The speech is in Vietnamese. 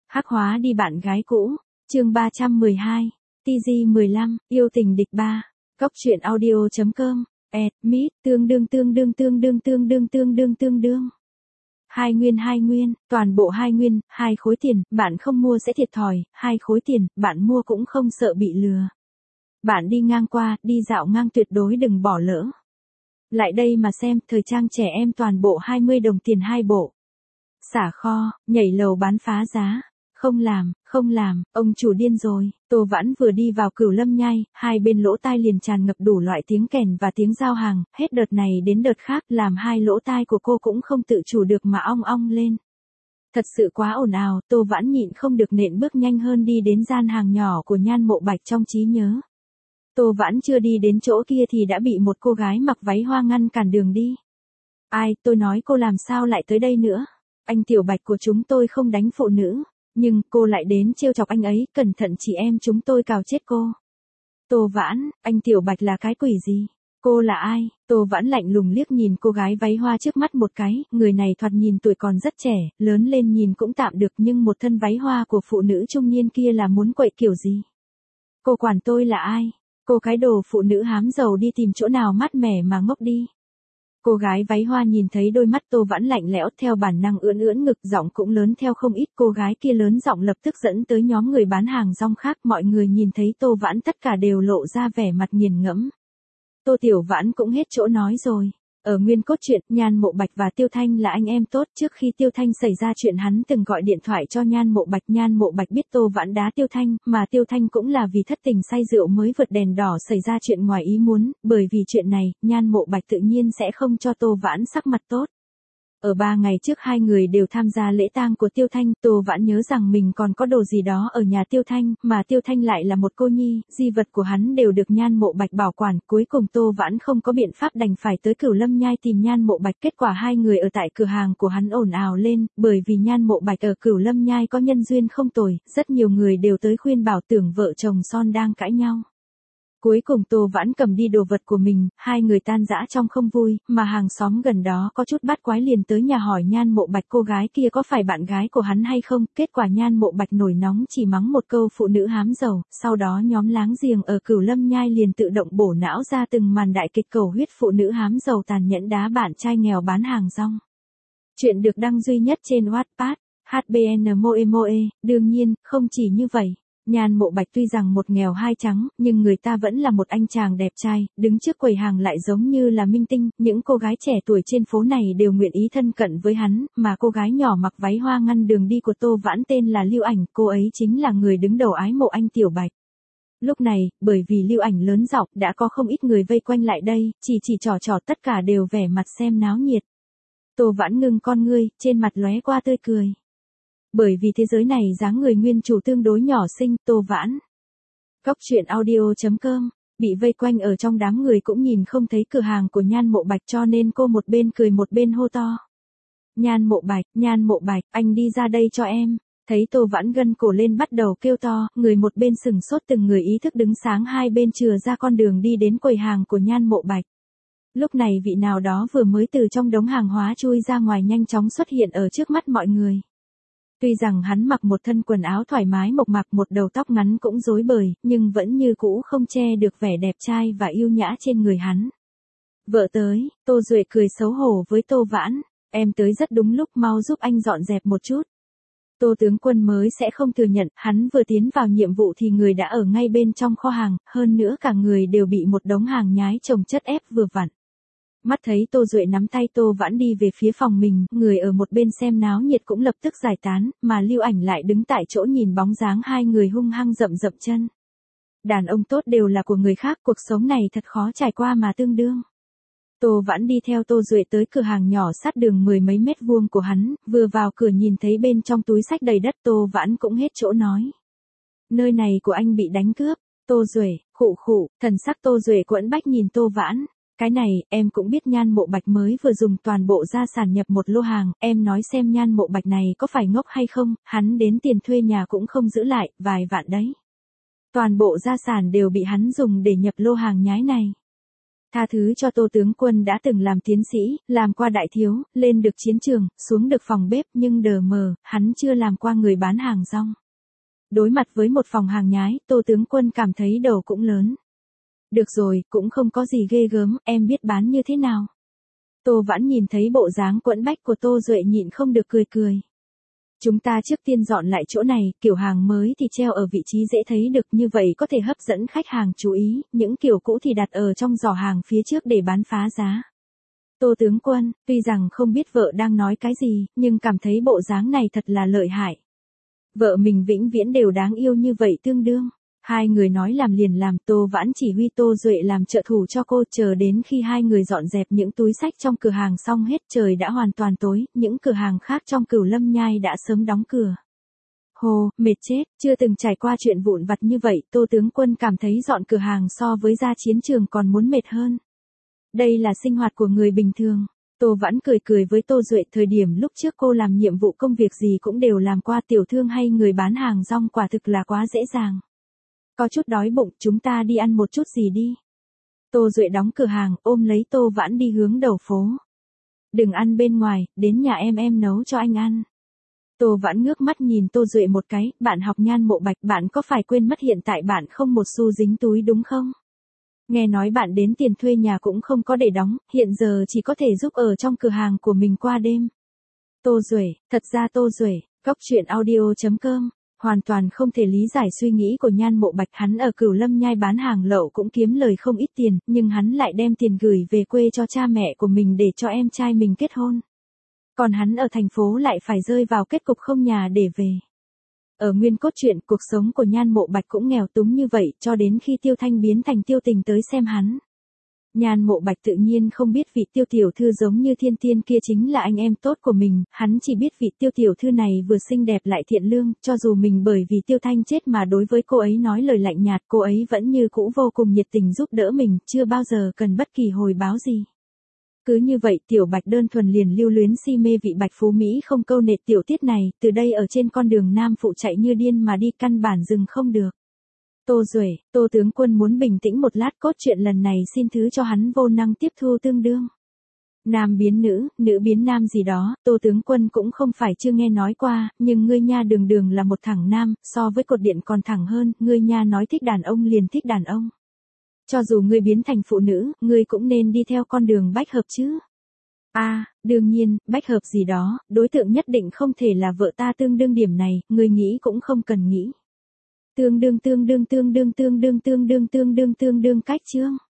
Hắc hóa đi bạn gái cũ, chương 312, TG15, yêu tình địch 3, Cóc truyện audio.com, Mít, tương đương. Hai nguyên, toàn bộ hai nguyên, 2 khối tiền, bạn không mua sẽ thiệt thòi, 2 khối tiền, bạn mua cũng không sợ bị lừa. Bạn đi ngang qua, đi dạo ngang tuyệt đối đừng bỏ lỡ. Lại đây mà xem, thời trang trẻ em toàn bộ 20 đồng tiền 2 bộ. Xả kho, nhảy lầu bán phá giá. Không làm, ông chủ điên rồi. Tô Vãn vừa đi vào Cửu Lâm Nhai, hai bên lỗ tai liền tràn ngập đủ loại tiếng kèn và tiếng giao hàng, hết đợt này đến đợt khác làm hai lỗ tai của cô cũng không tự chủ được mà ong ong lên. Thật sự quá ồn ào, Tô Vãn nhịn không được nện bước nhanh hơn đi đến gian hàng nhỏ của Nhan Mộ Bạch trong trí nhớ. Tô Vãn chưa đi đến chỗ kia thì đã bị một cô gái mặc váy hoa ngăn cản đường đi. Ai, tôi nói cô làm sao lại tới đây nữa? Anh Tiểu Bạch của chúng tôi không đánh phụ nữ. Nhưng cô lại đến trêu chọc anh ấy, cẩn thận chị em chúng tôi cào chết cô. Tô Vãn, anh Tiểu Bạch là cái quỷ gì? Cô là ai? Tô Vãn lạnh lùng liếc nhìn cô gái váy hoa trước mắt một cái, người này thoạt nhìn tuổi còn rất trẻ, lớn lên nhìn cũng tạm được nhưng một thân váy hoa của phụ nữ trung niên kia là muốn quậy kiểu gì? Cô quản tôi là ai? Cô cái đồ phụ nữ hám giàu đi tìm chỗ nào mát mẻ mà ngốc đi. Cô gái váy hoa nhìn thấy đôi mắt Tô Vãn lạnh lẽo theo bản năng ưỡn ngực, giọng cũng lớn theo không ít. Cô gái kia lớn giọng lập tức dẫn tới nhóm người bán hàng rong khác, mọi người nhìn thấy Tô Vãn tất cả đều lộ ra vẻ mặt nghiền ngẫm. Tô Vãn cũng hết chỗ nói rồi. Ở nguyên cốt truyện, Nhan Mộ Bạch và Tiêu Thanh là anh em tốt, trước khi Tiêu Thanh xảy ra chuyện hắn từng gọi điện thoại cho Nhan Mộ Bạch biết Tô Vãn đá Tiêu Thanh, mà Tiêu Thanh cũng là vì thất tình say rượu mới vượt đèn đỏ xảy ra chuyện ngoài ý muốn, bởi vì chuyện này, Nhan Mộ Bạch tự nhiên sẽ không cho Tô Vãn sắc mặt tốt. Ở 3 ngày trước hai người đều tham gia lễ tang của Tiêu Thanh, Tô Vãn nhớ rằng mình còn có đồ gì đó ở nhà Tiêu Thanh, mà Tiêu Thanh lại là một cô nhi, di vật của hắn đều được Nhan Mộ Bạch bảo quản, cuối cùng Tô Vãn không có biện pháp đành phải tới Cửu Lâm Nhai tìm Nhan Mộ Bạch, kết quả hai người ở tại cửa hàng của hắn ồn ào lên, bởi vì Nhan Mộ Bạch ở Cửu Lâm Nhai có nhân duyên không tồi, rất nhiều người đều tới khuyên bảo tưởng vợ chồng son đang cãi nhau. Cuối cùng Tô Vãn cầm đi đồ vật của mình, hai người tan rã trong không vui, mà hàng xóm gần đó có chút bắt quái liền tới nhà hỏi Nhan Mộ Bạch cô gái kia có phải bạn gái của hắn hay không, kết quả Nhan Mộ Bạch nổi nóng chỉ mắng một câu phụ nữ hám giàu, sau đó nhóm láng giềng ở Cửu Lâm Nhai liền tự động bổ não ra từng màn đại kịch cầu huyết phụ nữ hám giàu tàn nhẫn đá bạn trai nghèo bán hàng rong. Chuyện được đăng duy nhất trên Wattpad, HBN Moe, đương nhiên, không chỉ như vậy. Nhan Mộ Bạch tuy rằng một nghèo hai trắng, nhưng người ta vẫn là một anh chàng đẹp trai, đứng trước quầy hàng lại giống như là minh tinh, những cô gái trẻ tuổi trên phố này đều nguyện ý thân cận với hắn, mà cô gái nhỏ mặc váy hoa ngăn đường đi của Tô Vãn tên là Lưu Ảnh, cô ấy chính là người đứng đầu ái mộ anh Tiểu Bạch. Lúc này, bởi vì Lưu Ảnh lớn giọng, đã có không ít người vây quanh lại đây, chỉ trò tất cả đều vẻ mặt xem náo nhiệt. Tô Vãn ngưng con ngươi, trên mặt lóe qua tươi cười. Bởi vì thế giới này dáng người nguyên chủ tương đối nhỏ xinh, Tô Vãn. Cóc truyện audio.com, bị vây quanh ở trong đám người cũng nhìn không thấy cửa hàng của Nhan Mộ Bạch cho nên cô một bên cười một bên hô to. Nhan Mộ Bạch, anh đi ra đây cho em. Thấy Tô Vãn gân cổ lên bắt đầu kêu to, người một bên sừng sốt từng người ý thức đứng sáng hai bên chừa ra con đường đi đến quầy hàng của Nhan Mộ Bạch. Lúc này vị nào đó vừa mới từ trong đống hàng hóa chui ra ngoài nhanh chóng xuất hiện ở trước mắt mọi người. Tuy rằng hắn mặc một thân quần áo thoải mái mộc mạc, một đầu tóc ngắn cũng rối bời, nhưng vẫn như cũ không che được vẻ đẹp trai và yêu nhã trên người hắn. Vợ tới, Tô Duệ cười xấu hổ với Tô Vãn, em tới rất đúng lúc, mau giúp anh dọn dẹp một chút. Tô tướng quân mới sẽ không thừa nhận, hắn vừa tiến vào nhiệm vụ thì người đã ở ngay bên trong kho hàng, hơn nữa cả người đều bị một đống hàng nhái chồng chất ép vừa vặn. Mắt thấy Tô Duệ nắm tay Tô Vãn đi về phía phòng mình, người ở một bên xem náo nhiệt cũng lập tức giải tán, mà Lưu Ảnh lại đứng tại chỗ nhìn bóng dáng hai người hung hăng dậm chân. Đàn ông tốt đều là của người khác, cuộc sống này thật khó trải qua mà tương đương. Tô Vãn đi theo Tô Duệ tới cửa hàng nhỏ sát đường 10 mấy mét vuông của hắn, vừa vào cửa nhìn thấy bên trong túi xách đầy đất, Tô Vãn cũng hết chỗ nói. Nơi này của anh bị đánh cướp. Tô Duệ, khụ, thần sắc Tô Duệ quẫn bách nhìn Tô Vãn. Cái này, em cũng biết Nhan Mộ Bạch mới vừa dùng toàn bộ gia sản nhập một lô hàng, em nói xem Nhan Mộ Bạch này có phải ngốc hay không, hắn đến tiền thuê nhà cũng không giữ lại, vài vạn đấy. Toàn bộ gia sản đều bị hắn dùng để nhập lô hàng nhái này. Tha thứ cho Tô tướng quân đã từng làm tiến sĩ, làm qua đại thiếu, lên được chiến trường, xuống được phòng bếp nhưng đờ mờ, hắn chưa làm qua người bán hàng rong. Đối mặt với một phòng hàng nhái, Tô tướng quân cảm thấy đầu cũng lớn. Được rồi, cũng không có gì ghê gớm, em biết bán như thế nào. Tô Vãn nhìn thấy bộ dáng quẫn bách của Tô Duệ nhịn không được cười cười. Chúng ta trước tiên dọn lại chỗ này, kiểu hàng mới thì treo ở vị trí dễ thấy được, như vậy có thể hấp dẫn khách hàng chú ý, những kiểu cũ thì đặt ở trong giỏ hàng phía trước để bán phá giá. Tô tướng quân, tuy rằng không biết vợ đang nói cái gì, nhưng cảm thấy bộ dáng này thật là lợi hại. Vợ mình vĩnh viễn đều đáng yêu như vậy tương đương. Hai người nói làm liền làm, Tô Vãn chỉ huy Tô Duệ làm trợ thủ cho cô, chờ đến khi hai người dọn dẹp những túi xách trong cửa hàng xong hết, trời đã hoàn toàn tối, những cửa hàng khác trong Cửu Lâm Nhai đã sớm đóng cửa. Hồ, mệt chết, chưa từng trải qua chuyện vụn vặt như vậy, Tô tướng quân cảm thấy dọn cửa hàng so với ra chiến trường còn muốn mệt hơn. Đây là sinh hoạt của người bình thường. Tô Vãn cười cười với Tô Duệ, thời điểm lúc trước cô làm nhiệm vụ công việc gì cũng đều làm qua, tiểu thương hay người bán hàng rong quả thực là quá dễ dàng. Có chút đói bụng, chúng ta đi ăn một chút gì đi. Tô Duệ đóng cửa hàng, ôm lấy Tô Vãn đi hướng đầu phố. Đừng ăn bên ngoài, đến nhà em nấu cho anh ăn. Tô Vãn ngước mắt nhìn Tô Duệ một cái, bạn học Nhan Mộ Bạch, bạn có phải quên mất hiện tại bạn không một xu dính túi đúng không? Nghe nói bạn đến tiền thuê nhà cũng không có để đóng, hiện giờ chỉ có thể giúp ở trong cửa hàng của mình qua đêm. Tô Duệ, thật ra Tô Duệ, goctruyện.audio.com, hoàn toàn không thể lý giải suy nghĩ của Nhan Mộ Bạch, hắn ở Cửu Lâm Nhai bán hàng lậu cũng kiếm lời không ít tiền, nhưng hắn lại đem tiền gửi về quê cho cha mẹ của mình để cho em trai mình kết hôn. Còn hắn ở thành phố lại phải rơi vào kết cục không nhà để về. Ở nguyên cốt truyện, cuộc sống của Nhan Mộ Bạch cũng nghèo túng như vậy, cho đến khi Tiêu Thanh biến thành Tiêu Tình tới xem hắn. Nhan Mộ Bạch tự nhiên không biết vị Tiêu tiểu thư giống như thiên tiên kia chính là anh em tốt của mình, hắn chỉ biết vị Tiêu tiểu thư này vừa xinh đẹp lại thiện lương, cho dù mình bởi vì Tiêu Thanh chết mà đối với cô ấy nói lời lạnh nhạt, cô ấy vẫn như cũ vô cùng nhiệt tình giúp đỡ mình, chưa bao giờ cần bất kỳ hồi báo gì. Cứ như vậy Tiểu Bạch đơn thuần liền lưu luyến si mê vị Bạch Phú Mỹ không câu nệ tiểu tiết này, từ đây ở trên con đường nam phụ chạy như điên mà đi, căn bản dừng không được. Tô Duệ, Tô tướng quân muốn bình tĩnh một lát, cốt truyện lần này xin thứ cho hắn vô năng tiếp thu tương đương. Nam biến nữ, nữ biến nam gì đó, Tô tướng quân cũng không phải chưa nghe nói qua, nhưng ngươi nha đường đường là một thằng nam, so với cột điện còn thẳng hơn, ngươi nha nói thích đàn ông liền thích đàn ông. Cho dù ngươi biến thành phụ nữ, ngươi cũng nên đi theo con đường bách hợp chứ. Đương nhiên, bách hợp gì đó, đối tượng nhất định không thể là vợ ta, tương đương điểm này, ngươi nghĩ cũng không cần nghĩ. Tương đương cách chương.